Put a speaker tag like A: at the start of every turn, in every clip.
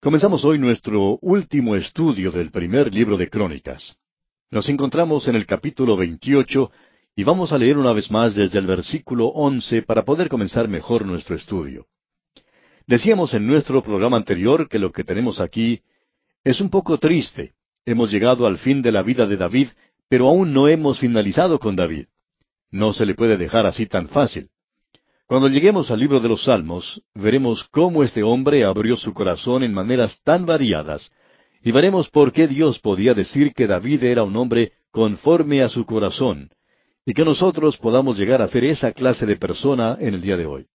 A: Comenzamos hoy nuestro último estudio del primer libro de Crónicas. Nos encontramos en el capítulo 28 y vamos a leer una vez más desde el versículo 11 para poder comenzar mejor nuestro estudio. Decíamos en nuestro programa anterior que lo que tenemos aquí es un poco triste. Hemos llegado al fin de la vida de David, pero aún no hemos finalizado con David. No se le puede dejar así tan fácil. Cuando lleguemos al libro de los Salmos, veremos cómo este hombre abrió su corazón en maneras tan variadas, y veremos por qué Dios podía decir que David era un hombre conforme a su corazón, y que nosotros podamos llegar a ser esa clase de persona en el día de hoy.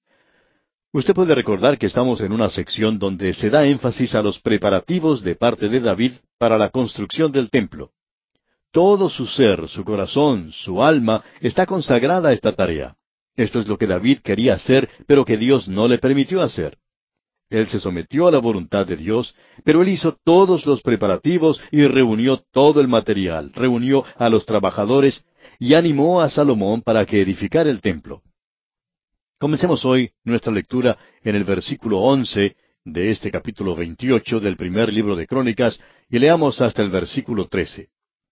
A: Usted puede recordar que estamos en una sección donde se da énfasis a los preparativos de parte de David para la construcción del templo. Todo su ser, su corazón, su alma está consagrada a esta tarea. Esto es lo que David quería hacer, pero que Dios no le permitió hacer. Él se sometió a la voluntad de Dios, pero él hizo todos los preparativos y reunió todo el material, reunió a los trabajadores y animó a Salomón para que edificara el templo. Comencemos hoy nuestra lectura en el versículo 11 de este capítulo 28 del primer libro de Crónicas y leamos hasta el versículo 13.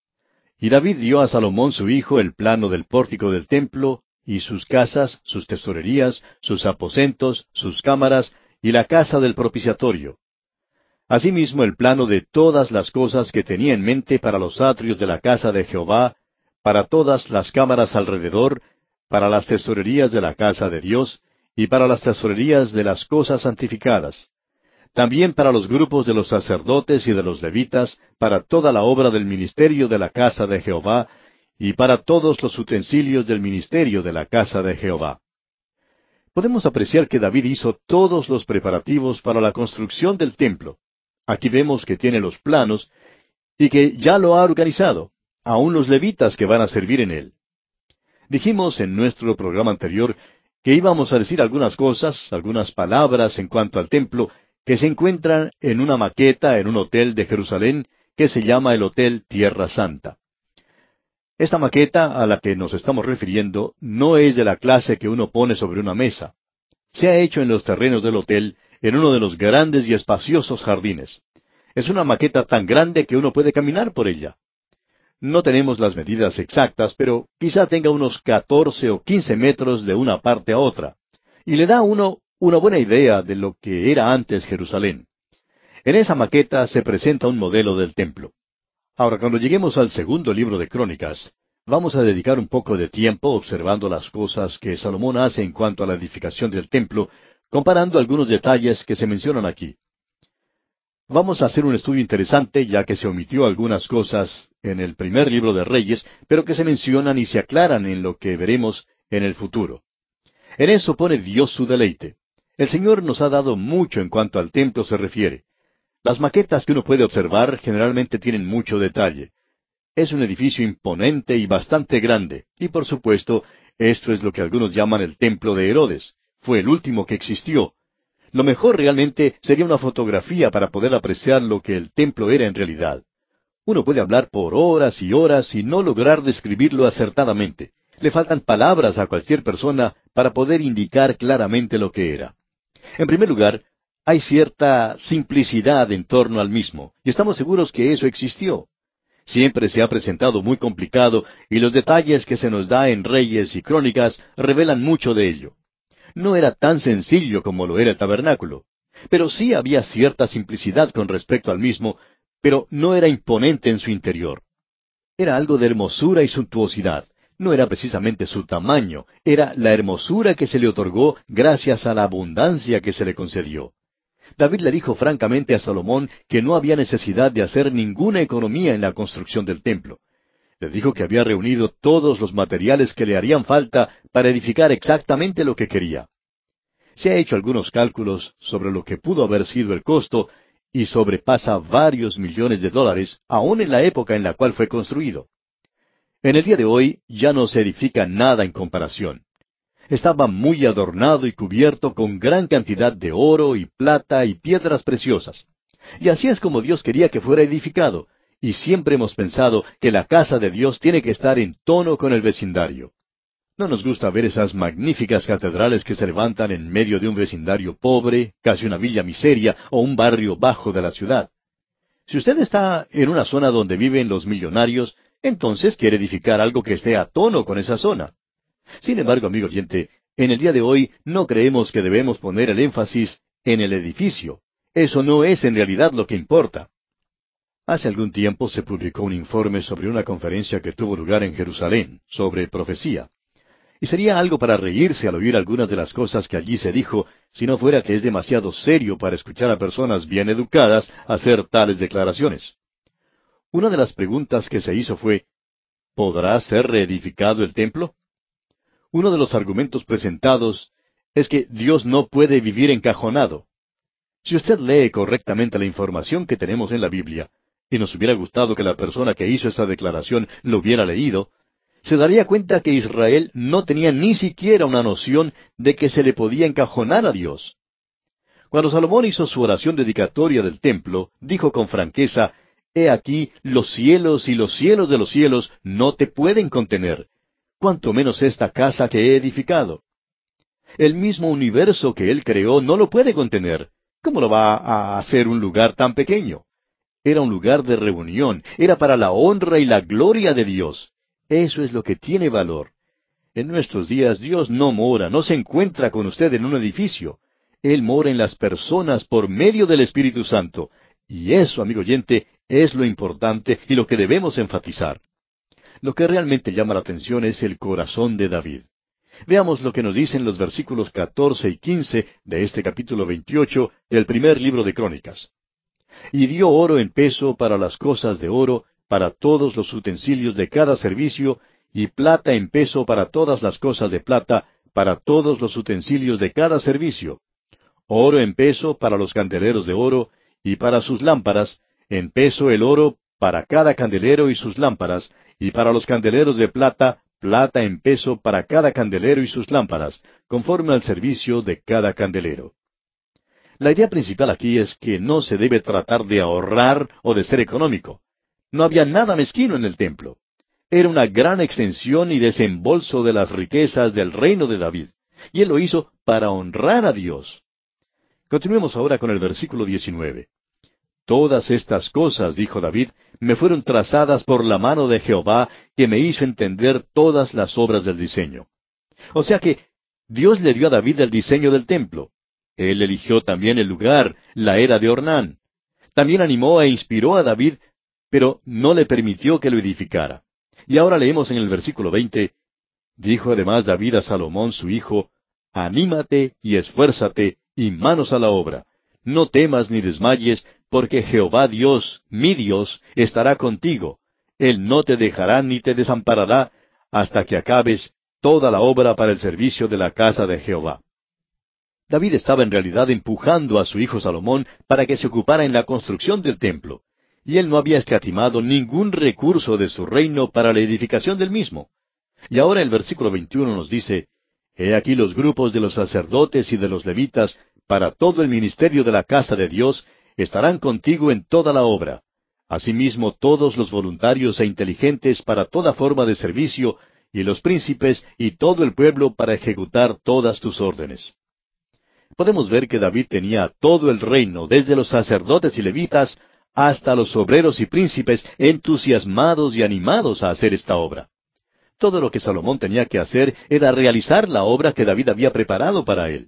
A: Y David dio a Salomón su hijo el plano del pórtico del templo, y sus casas, sus tesorerías, sus aposentos, sus cámaras, y la casa del propiciatorio. Asimismo el plano de todas las cosas que tenía en mente para los atrios de la casa de Jehová, para todas las cámaras alrededor, para las tesorerías de la casa de Dios, y para las tesorerías de las cosas santificadas. También para los grupos de los sacerdotes y de los levitas, para toda la obra del ministerio de la casa de Jehová, y para todos los utensilios del ministerio de la casa de Jehová. Podemos apreciar que David hizo todos los preparativos para la construcción del templo. Aquí vemos que tiene los planos y que ya lo ha organizado, aun los levitas que van a servir en él. Dijimos en nuestro programa anterior que íbamos a decir algunas cosas, algunas palabras en cuanto al templo, que se encuentran en una maqueta en un hotel de Jerusalén que se llama el Hotel Tierra Santa. Esta maqueta a la que nos estamos refiriendo no es de la clase que uno pone sobre una mesa. Se ha hecho en los terrenos del hotel, en uno de los grandes y espaciosos jardines. Es una maqueta tan grande que uno puede caminar por ella. No tenemos las medidas exactas, pero quizá tenga unos 14 o 15 metros de una parte a otra. Y le da a uno una buena idea de lo que era antes Jerusalén. En esa maqueta se presenta un modelo del templo. Ahora, cuando lleguemos al segundo libro de Crónicas, vamos a dedicar un poco de tiempo observando las cosas que Salomón hace en cuanto a la edificación del templo, comparando algunos detalles que se mencionan aquí. Vamos a hacer un estudio interesante, ya que se omitió algunas cosas en el primer libro de Reyes, pero que se mencionan y se aclaran en lo que veremos en el futuro. En eso pone Dios su deleite. El Señor nos ha dado mucho en cuanto al templo se refiere. Las maquetas que uno puede observar generalmente tienen mucho detalle. Es un edificio imponente y bastante grande, y por supuesto, esto es lo que algunos llaman el templo de Herodes. Fue el último que existió. Lo mejor realmente sería una fotografía para poder apreciar lo que el templo era en realidad. Uno puede hablar por horas y horas y no lograr describirlo acertadamente. Le faltan palabras a cualquier persona para poder indicar claramente lo que era. En primer lugar, hay cierta simplicidad en torno al mismo, y estamos seguros que eso existió. Siempre se ha presentado muy complicado, y los detalles que se nos da en Reyes y Crónicas revelan mucho de ello. No era tan sencillo como lo era el tabernáculo, pero sí había cierta simplicidad con respecto al mismo, pero no era imponente en su interior. Era algo de hermosura y suntuosidad. No era precisamente su tamaño, era la hermosura que se le otorgó gracias a la abundancia que se le concedió. David le dijo francamente a Salomón que no había necesidad de hacer ninguna economía en la construcción del templo. Le dijo que había reunido todos los materiales que le harían falta para edificar exactamente lo que quería. Se ha hecho algunos cálculos sobre lo que pudo haber sido el costo y sobrepasa varios millones de dólares, aun en la época en la cual fue construido. En el día de hoy ya no se edifica nada en comparación. Estaba muy adornado y cubierto con gran cantidad de oro y plata y piedras preciosas. Y así es como Dios quería que fuera edificado, y siempre hemos pensado que la casa de Dios tiene que estar en tono con el vecindario. No nos gusta ver esas magníficas catedrales que se levantan en medio de un vecindario pobre, casi una villa miseria o un barrio bajo de la ciudad. Si usted está en una zona donde viven los millonarios, entonces quiere edificar algo que esté a tono con esa zona. Sin embargo, amigo oyente, en el día de hoy no creemos que debemos poner el énfasis en el edificio. Eso no es en realidad lo que importa. Hace algún tiempo se publicó un informe sobre una conferencia que tuvo lugar en Jerusalén, sobre profecía. Y sería algo para reírse al oír algunas de las cosas que allí se dijo, si no fuera que es demasiado serio para escuchar a personas bien educadas hacer tales declaraciones. Una de las preguntas que se hizo fue, ¿podrá ser reedificado el templo? Uno de los argumentos presentados es que Dios no puede vivir encajonado. Si usted lee correctamente la información que tenemos en la Biblia, y nos hubiera gustado que la persona que hizo esta declaración lo hubiera leído, se daría cuenta que Israel no tenía ni siquiera una noción de que se le podía encajonar a Dios. Cuando Salomón hizo su oración dedicatoria del templo, dijo con franqueza, «He aquí, los cielos y los cielos de los cielos no te pueden contener, cuanto menos esta casa que he edificado». El mismo universo que Él creó no lo puede contener. ¿Cómo lo va a hacer un lugar tan pequeño? Era un lugar de reunión, era para la honra y la gloria de Dios. Eso es lo que tiene valor. En nuestros días Dios no mora, no se encuentra con usted en un edificio. Él mora en las personas por medio del Espíritu Santo. Y eso, amigo oyente, es lo importante y lo que debemos enfatizar. Lo que realmente llama la atención es el corazón de David. Veamos lo que nos dicen los versículos 14 y 15 de este capítulo 28 del primer libro de Crónicas. Y dio oro en peso para las cosas de oro, para todos los utensilios de cada servicio, y plata en peso para todas las cosas de plata, para todos los utensilios de cada servicio. Oro en peso para los candeleros de oro, y para sus lámparas, en peso el oro para cada candelero y sus lámparas, y para los candeleros de plata, plata en peso para cada candelero y sus lámparas, conforme al servicio de cada candelero. La idea principal aquí es que no se debe tratar de ahorrar o de ser económico. No había nada mezquino en el templo. Era una gran extensión y desembolso de las riquezas del reino de David. Y él lo hizo para honrar a Dios. Continuemos ahora con el versículo 19. Todas estas cosas, dijo David, me fueron trazadas por la mano de Jehová, que me hizo entender todas las obras del diseño. O sea que Dios le dio a David el diseño del templo. Él eligió también el lugar, la era de Ornán. También animó e inspiró a David, pero no le permitió que lo edificara. Y ahora leemos en el versículo 20, dijo además David a Salomón su hijo, anímate y esfuérzate, y manos a la obra. No temas ni desmayes, porque Jehová Dios, mi Dios, estará contigo. Él no te dejará ni te desamparará, hasta que acabes toda la obra para el servicio de la casa de Jehová. David estaba en realidad empujando a su hijo Salomón para que se ocupara en la construcción del templo, y él no había escatimado ningún recurso de su reino para la edificación del mismo. Y ahora el versículo 21 nos dice, He aquí los grupos de los sacerdotes y de los levitas, para todo el ministerio de la casa de Dios, estarán contigo en toda la obra. Asimismo todos los voluntarios e inteligentes para toda forma de servicio, y los príncipes y todo el pueblo para ejecutar todas tus órdenes. Podemos ver que David tenía todo el reino, desde los sacerdotes y levitas, hasta los obreros y príncipes, entusiasmados y animados a hacer esta obra. Todo lo que Salomón tenía que hacer era realizar la obra que David había preparado para él.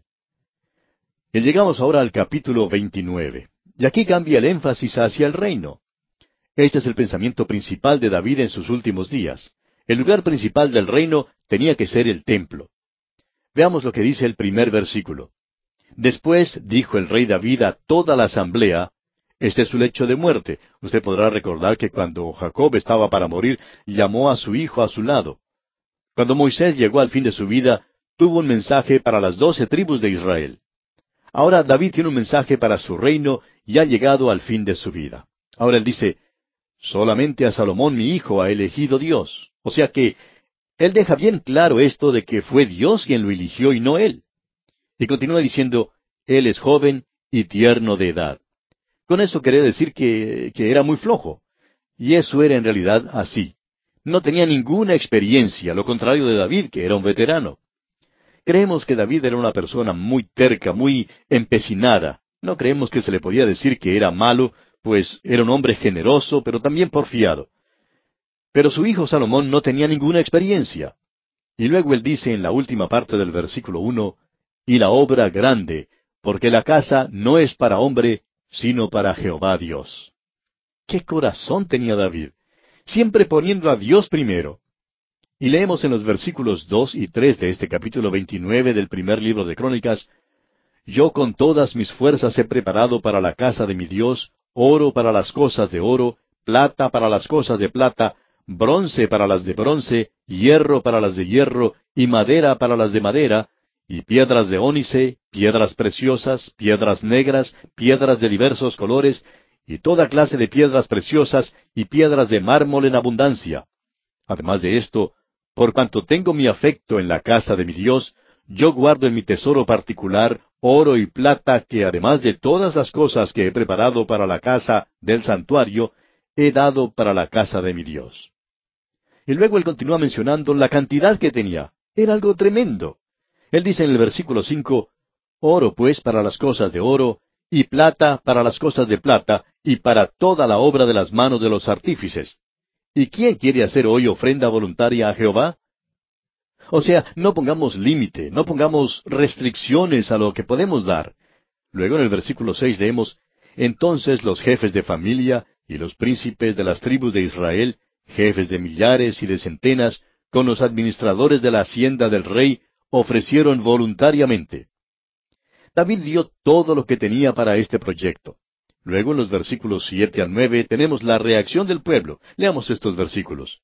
A: Y llegamos ahora al capítulo 29. Y aquí cambia el énfasis hacia el reino. Este es el pensamiento principal de David en sus últimos días. El lugar principal del reino tenía que ser el templo. Veamos lo que dice el primer versículo. Después dijo el rey David a toda la asamblea, este es su lecho de muerte. Usted podrá recordar que cuando Jacob estaba para morir, llamó a su hijo a su lado. Cuando Moisés llegó al fin de su vida, tuvo un mensaje para las 12 tribus de Israel. Ahora David tiene un mensaje para su reino y ha llegado al fin de su vida. Ahora él dice, solamente a Salomón mi hijo ha elegido Dios. O sea que él deja bien claro esto de que fue Dios quien lo eligió y no él. Y continúa diciendo, él es joven y tierno de edad. Con eso quería decir que era muy flojo. Y eso era en realidad así. No tenía ninguna experiencia, lo contrario de David, que era un veterano. Creemos que David era una persona muy terca, muy empecinada. No creemos que se le podía decir que era malo, pues era un hombre generoso, pero también porfiado. Pero su hijo Salomón no tenía ninguna experiencia. Y luego él dice en la última parte del versículo 1, y la obra grande, porque la casa no es para hombre, sino para Jehová Dios. ¡Qué corazón tenía David! Siempre poniendo a Dios primero. Y leemos en los versículos 2 y 3 de este capítulo 29 del primer libro de Crónicas, yo con todas mis fuerzas he preparado para la casa de mi Dios oro para las cosas de oro, plata para las cosas de plata, bronce para las de bronce, hierro para las de hierro, y madera para las de madera, y piedras de ónice, piedras preciosas, piedras negras, piedras de diversos colores, y toda clase de piedras preciosas, y piedras de mármol en abundancia. Además de esto, por cuanto tengo mi afecto en la casa de mi Dios, yo guardo en mi tesoro particular oro y plata que además de todas las cosas que he preparado para la casa del santuario, he dado para la casa de mi Dios. Y luego él continúa mencionando la cantidad que tenía. Era algo tremendo. Él dice en el versículo 5, oro pues para las cosas de oro, y plata para las cosas de plata, y para toda la obra de las manos de los artífices. ¿Y quién quiere hacer hoy ofrenda voluntaria a Jehová? O sea, no pongamos límite, no pongamos restricciones a lo que podemos dar. Luego en el versículo 6 leemos, entonces los jefes de familia y los príncipes de las tribus de Israel, jefes de millares y de centenas, con los administradores de la hacienda del rey, ofrecieron voluntariamente. David dio todo lo que tenía para este proyecto. Luego en los versículos 7 al 9 tenemos la reacción del pueblo. Leamos estos versículos.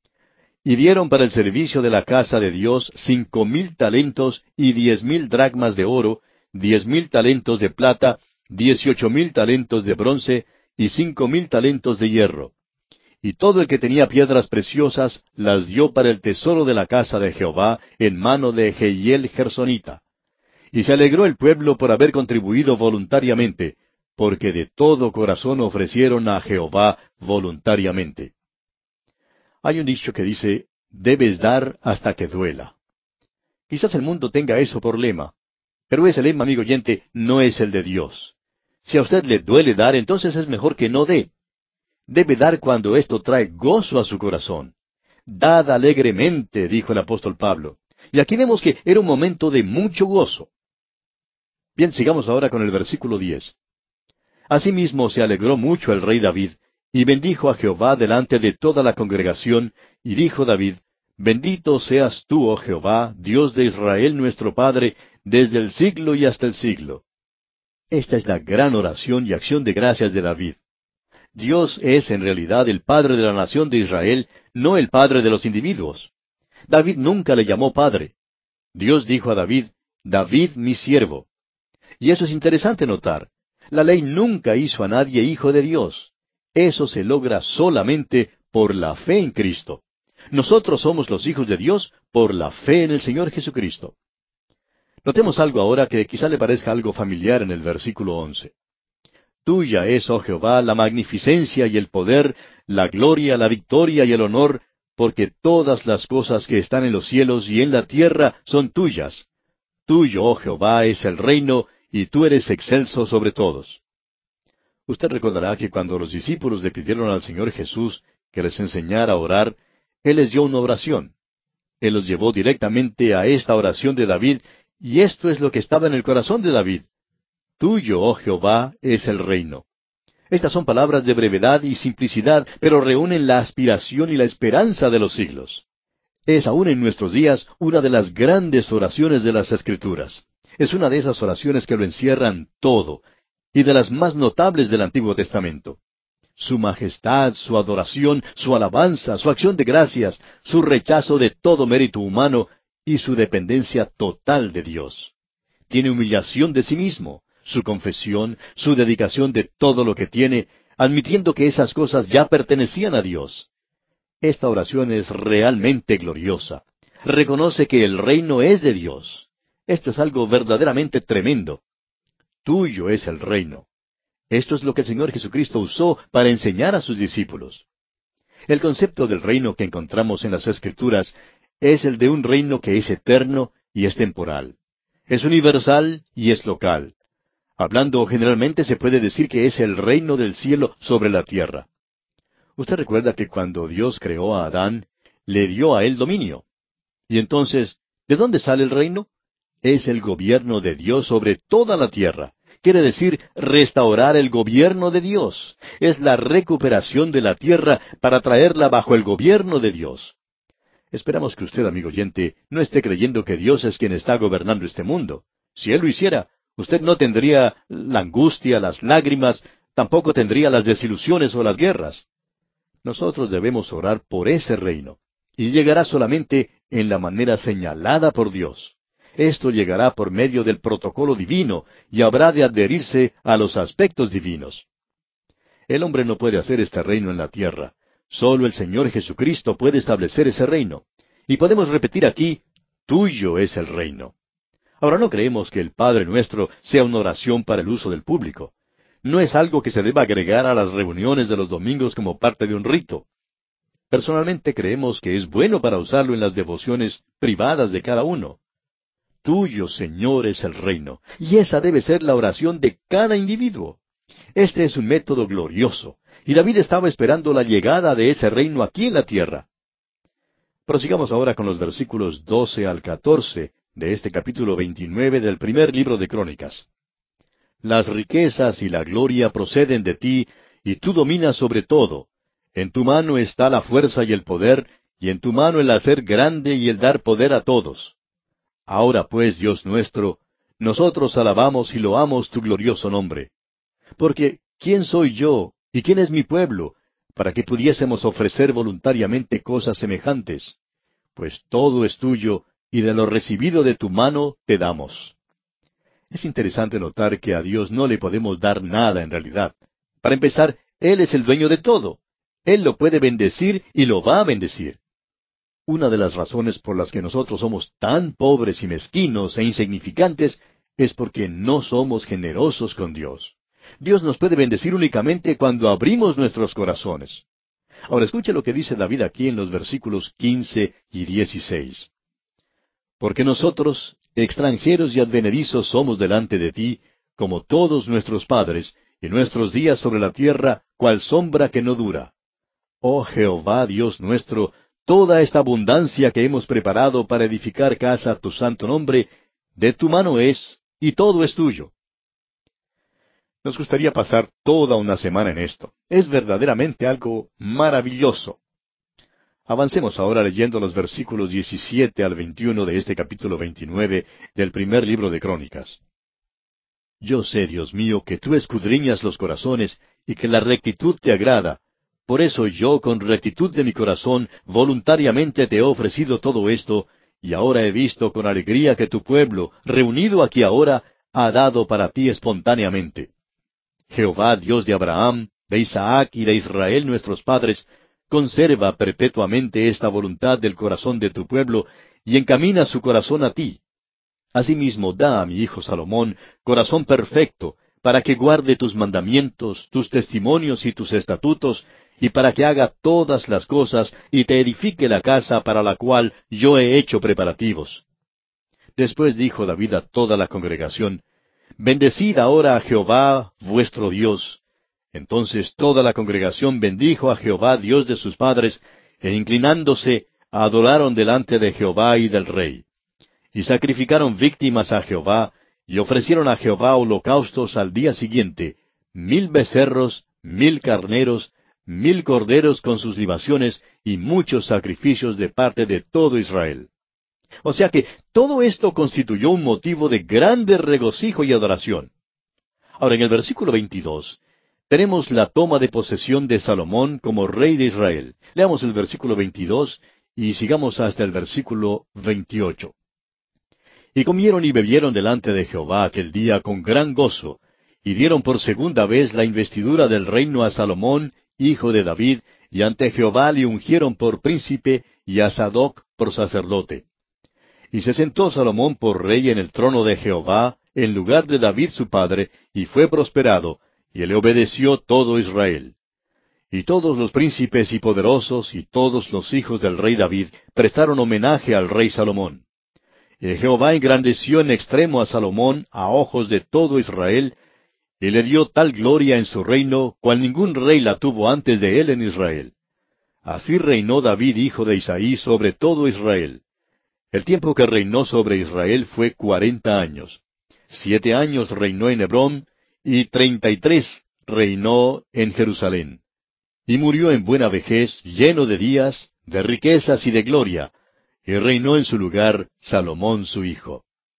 A: Y dieron para el servicio de la casa de Dios 5,000 talentos y 10,000 dracmas de oro, 10,000 talentos de plata, 18,000 talentos de bronce y 5,000 talentos de hierro. Y todo el que tenía piedras preciosas las dio para el tesoro de la casa de Jehová en mano de Jehiel Gersonita. Y se alegró el pueblo por haber contribuido voluntariamente, porque de todo corazón ofrecieron a Jehová voluntariamente. Hay un dicho que dice, debes dar hasta que duela. Quizás el mundo tenga eso por lema, pero ese lema, amigo oyente, no es el de Dios. Si a usted le duele dar, entonces es mejor que no dé. Debe dar cuando esto trae gozo a su corazón. Dad alegremente, dijo el apóstol Pablo. Y aquí vemos que era un momento de mucho gozo. Bien, sigamos ahora con el versículo 10. Asimismo se alegró mucho el rey David, y bendijo a Jehová delante de toda la congregación, y dijo David, Bendito seas tú, oh Jehová, Dios de Israel nuestro Padre, desde el siglo y hasta el siglo. Esta es la gran oración y acción de gracias de David. Dios es en realidad el Padre de la nación de Israel, no el Padre de los individuos. David nunca le llamó Padre. Dios dijo a David, David mi siervo. Y eso es interesante notar. La ley nunca hizo a nadie hijo de Dios. Eso se logra solamente por la fe en Cristo. Nosotros somos los hijos de Dios por la fe en el Señor Jesucristo. Notemos algo ahora que quizá le parezca algo familiar en el versículo 11. Tuya es, oh Jehová, la magnificencia y el poder, la gloria, la victoria y el honor, porque todas las cosas que están en los cielos y en la tierra son tuyas. Tuyo, oh Jehová, es el reino, y tú eres excelso sobre todos. Usted recordará que cuando los discípulos le pidieron al Señor Jesús que les enseñara a orar, Él les dio una oración. Él los llevó directamente a esta oración de David, y esto es lo que estaba en el corazón de David. Tuyo, oh Jehová, es el reino. Estas son palabras de brevedad y simplicidad, pero reúnen la aspiración y la esperanza de los siglos. Es aún en nuestros días una de las grandes oraciones de las Escrituras. Es una de esas oraciones que lo encierran todo, y de las más notables del Antiguo Testamento. Su majestad, su adoración, su alabanza, su acción de gracias, su rechazo de todo mérito humano y su dependencia total de Dios. Tiene humillación de sí mismo, su confesión, su dedicación de todo lo que tiene, admitiendo que esas cosas ya pertenecían a Dios. Esta oración es realmente gloriosa. Reconoce que el reino es de Dios. Esto es algo verdaderamente tremendo. Tuyo es el reino. Esto es lo que el Señor Jesucristo usó para enseñar a sus discípulos. El concepto del reino que encontramos en las Escrituras es el de un reino que es eterno y es temporal. Es universal y es local. Hablando generalmente se puede decir que es el reino del cielo sobre la tierra. Usted recuerda que cuando Dios creó a Adán, le dio a él dominio. Y entonces, ¿de dónde sale el reino? Es el gobierno de Dios sobre toda la tierra. Quiere decir restaurar el gobierno de Dios. Es la recuperación de la tierra para traerla bajo el gobierno de Dios. Esperamos que usted, amigo oyente, no esté creyendo que Dios es quien está gobernando este mundo. Si Él lo hiciera, usted no tendría la angustia, las lágrimas, tampoco tendría las desilusiones o las guerras. Nosotros debemos orar por ese reino, y llegará solamente en la manera señalada por Dios. Esto llegará por medio del protocolo divino y habrá de adherirse a los aspectos divinos. El hombre no puede hacer este reino en la tierra. Solo el Señor Jesucristo puede establecer ese reino. Y podemos repetir aquí, tuyo es el reino. Ahora no creemos que el Padre Nuestro sea una oración para el uso del público. No es algo que se deba agregar a las reuniones de los domingos como parte de un rito. Personalmente creemos que es bueno para usarlo en las devociones privadas de cada uno. Tuyo, Señor, es el reino, y esa debe ser la oración de cada individuo. Este es un método glorioso, y David estaba esperando la llegada de ese reino aquí en la tierra. Prosigamos ahora con los versículos 12 al 14 de este capítulo 29 del primer libro de Crónicas. Las riquezas y la gloria proceden de ti, y tú dominas sobre todo. En tu mano está la fuerza y el poder, y en tu mano el hacer grande y el dar poder a todos. Ahora pues, Dios nuestro, nosotros alabamos y loamos tu glorioso nombre. Porque, ¿quién soy yo y quién es mi pueblo, para que pudiésemos ofrecer voluntariamente cosas semejantes? Pues todo es tuyo, y de lo recibido de tu mano te damos. Es interesante notar que a Dios no le podemos dar nada en realidad. Para empezar, Él es el dueño de todo. Él lo puede bendecir y lo va a bendecir. Una de las razones por las que nosotros somos tan pobres y mezquinos e insignificantes es porque no somos generosos con Dios. Dios nos puede bendecir únicamente cuando abrimos nuestros corazones. Ahora escuche lo que dice David aquí en los versículos 15 y 16. Porque nosotros, extranjeros y advenedizos, somos delante de ti, como todos nuestros padres, y nuestros días sobre la tierra, cual sombra que no dura. Oh Jehová, Dios nuestro, toda esta abundancia que hemos preparado para edificar casa a tu santo nombre, de tu mano es, y todo es tuyo. Nos gustaría pasar toda una semana en esto. Es verdaderamente algo maravilloso. Avancemos ahora leyendo los versículos 17 al 21 de este capítulo 29 del primer libro de Crónicas. Yo sé, Dios mío, que tú escudriñas los corazones y que la rectitud te agrada. Por eso yo, con rectitud de mi corazón, voluntariamente te he ofrecido todo esto, y ahora he visto con alegría que tu pueblo, reunido aquí ahora, ha dado para ti espontáneamente. Jehová, Dios de Abraham, de Isaac y de Israel nuestros padres, conserva perpetuamente esta voluntad del corazón de tu pueblo, y encamina su corazón a ti. Asimismo da a mi hijo Salomón corazón perfecto, para que guarde tus mandamientos, tus testimonios y tus estatutos, y para que haga todas las cosas y te edifique la casa para la cual yo he hecho preparativos. Después dijo David a toda la congregación, Bendecid ahora a Jehová vuestro Dios. Entonces toda la congregación bendijo a Jehová Dios de sus padres, e inclinándose, adoraron delante de Jehová y del rey. Y sacrificaron víctimas a Jehová, y ofrecieron a Jehová holocaustos al día siguiente, 1000 becerros, 1000 carneros, 1000 corderos con sus libaciones, y muchos sacrificios de parte de todo Israel. O sea que todo esto constituyó un motivo de grande regocijo y adoración. Ahora, en el versículo 22, tenemos la toma de posesión de Salomón como rey de Israel. Leamos el versículo 22 y sigamos hasta el versículo 28. Y comieron y bebieron delante de Jehová aquel día con gran gozo, y dieron por segunda vez la investidura del reino a Salomón, hijo de David, y ante Jehová le ungieron por príncipe, y a Sadoc por sacerdote. Y se sentó Salomón por rey en el trono de Jehová, en lugar de David su padre, y fue prosperado, y le obedeció todo Israel. y todos los príncipes y poderosos y todos los hijos del rey David prestaron homenaje al rey Salomón. Y Jehová engrandeció en extremo a Salomón a ojos de todo Israel, y le dio tal gloria en su reino, cual ningún rey la tuvo antes de él en Israel. Así reinó David, hijo de Isaí, sobre todo Israel. El tiempo que reinó sobre Israel fue 40 años. 7 años reinó en Hebrón, y 33 reinó en Jerusalén. Y murió en buena vejez, lleno de días, de riquezas y de gloria, y reinó en su lugar Salomón su hijo.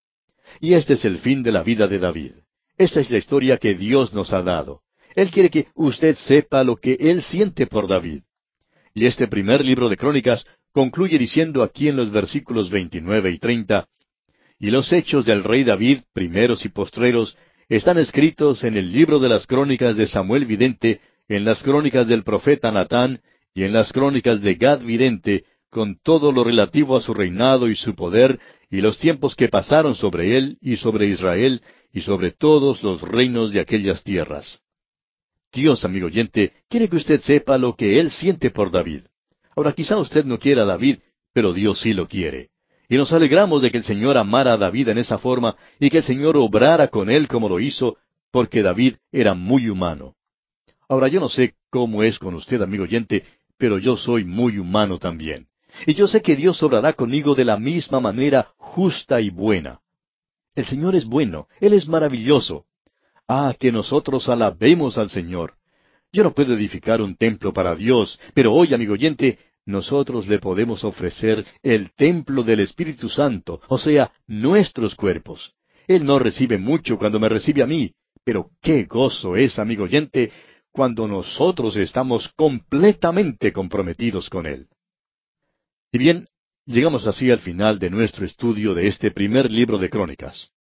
A: Y este es el fin de la vida de David. Esta es la historia que Dios nos ha dado. Él quiere que usted sepa lo que Él siente por David. Y este primer libro de Crónicas concluye diciendo aquí en los versículos 29 y 30, y los hechos del rey David, primeros y postreros, están escritos en el libro de las crónicas de Samuel vidente, en las crónicas del profeta Natán, y en las crónicas de Gad vidente, con todo lo relativo a su reinado y su poder, y los tiempos que pasaron sobre él y sobre Israel, y sobre todos los reinos de aquellas tierras. Dios, amigo oyente, quiere que usted sepa lo que Él siente por David. Ahora, quizá usted no quiera a David, pero Dios sí lo quiere. Y nos alegramos de que el Señor amara a David en esa forma y que el Señor obrara con él como lo hizo, porque David era muy humano. Ahora, yo no sé cómo es con usted, amigo oyente, pero yo soy muy humano también. Y yo sé que Dios obrará conmigo de la misma manera justa y buena. El Señor es bueno, Él es maravilloso. Ah, que nosotros alabemos al Señor. Yo no puedo edificar un templo para Dios, pero hoy, amigo oyente, nosotros le podemos ofrecer el templo del Espíritu Santo, o sea, nuestros cuerpos. Él no recibe mucho cuando me recibe a mí, pero qué gozo es, amigo oyente, cuando nosotros estamos completamente comprometidos con Él. Y bien, llegamos así al final de nuestro estudio de este primer libro de Crónicas.